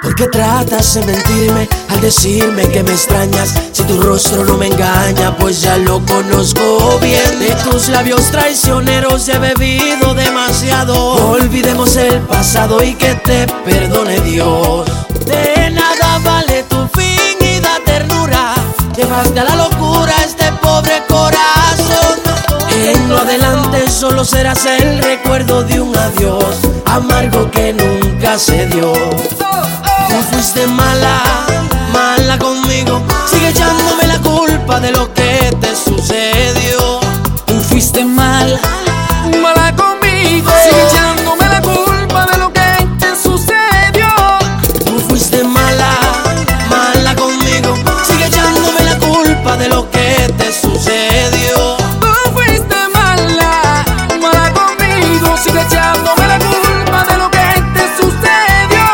¿Por qué tratas de mentirme al decirme que me extrañas? Si tu rostro no me engaña, pues ya lo conozco bien. De tus labios traicioneros he bebido demasiado. Olvidemos el pasado y que te perdone Dios. De nada vale tu fingida ternura, llevaste a la locura este pobre corazón. En lo adelante solo serás el recuerdo de un adiós amargo que nunca se dio. Tú fuiste mala, mala conmigo, sigue echándome la culpa de lo que te sucedió. Tú fuiste mala, mala conmigo, sigue echándome la culpa de lo que te sucedió. Tú fuiste mala, mala conmigo, sigue echándome la culpa de lo que te sucedió. Tú fuiste mala, mala conmigo, sigue echándome la culpa de lo que te sucedió.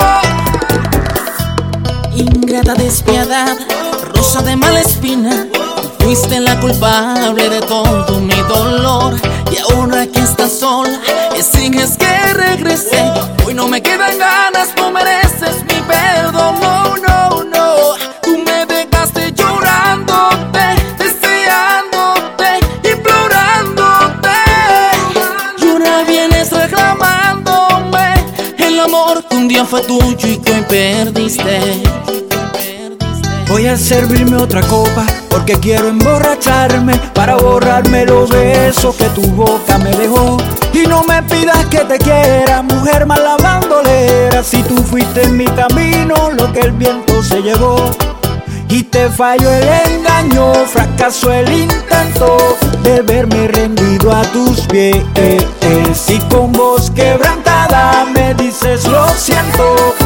Ingrata despiadada, rosa de mala espina, tú fuiste la culpable de todo mi dolor. Y ahora que estás sola, exiges que regrese. Hoy no me quedan ganas, no mereces mi perdón. No, no, no. Tú me dejaste llorándote, deseándote, implorándote. Y ahora vienes reclamándome el amor que un día fue tuyo y que hoy perdiste. Voy a servirme otra copa porque quiero emborracharme para borrarme los besos que tu boca me dejó. Y no me pidas que te quiera, mujer mala bandolera, si tú fuiste en mi camino lo que el viento se llevó. Y te falló el engaño, fracasó el intento de verme rendido a tus pies. Y con voz quebrantada me dices lo siento.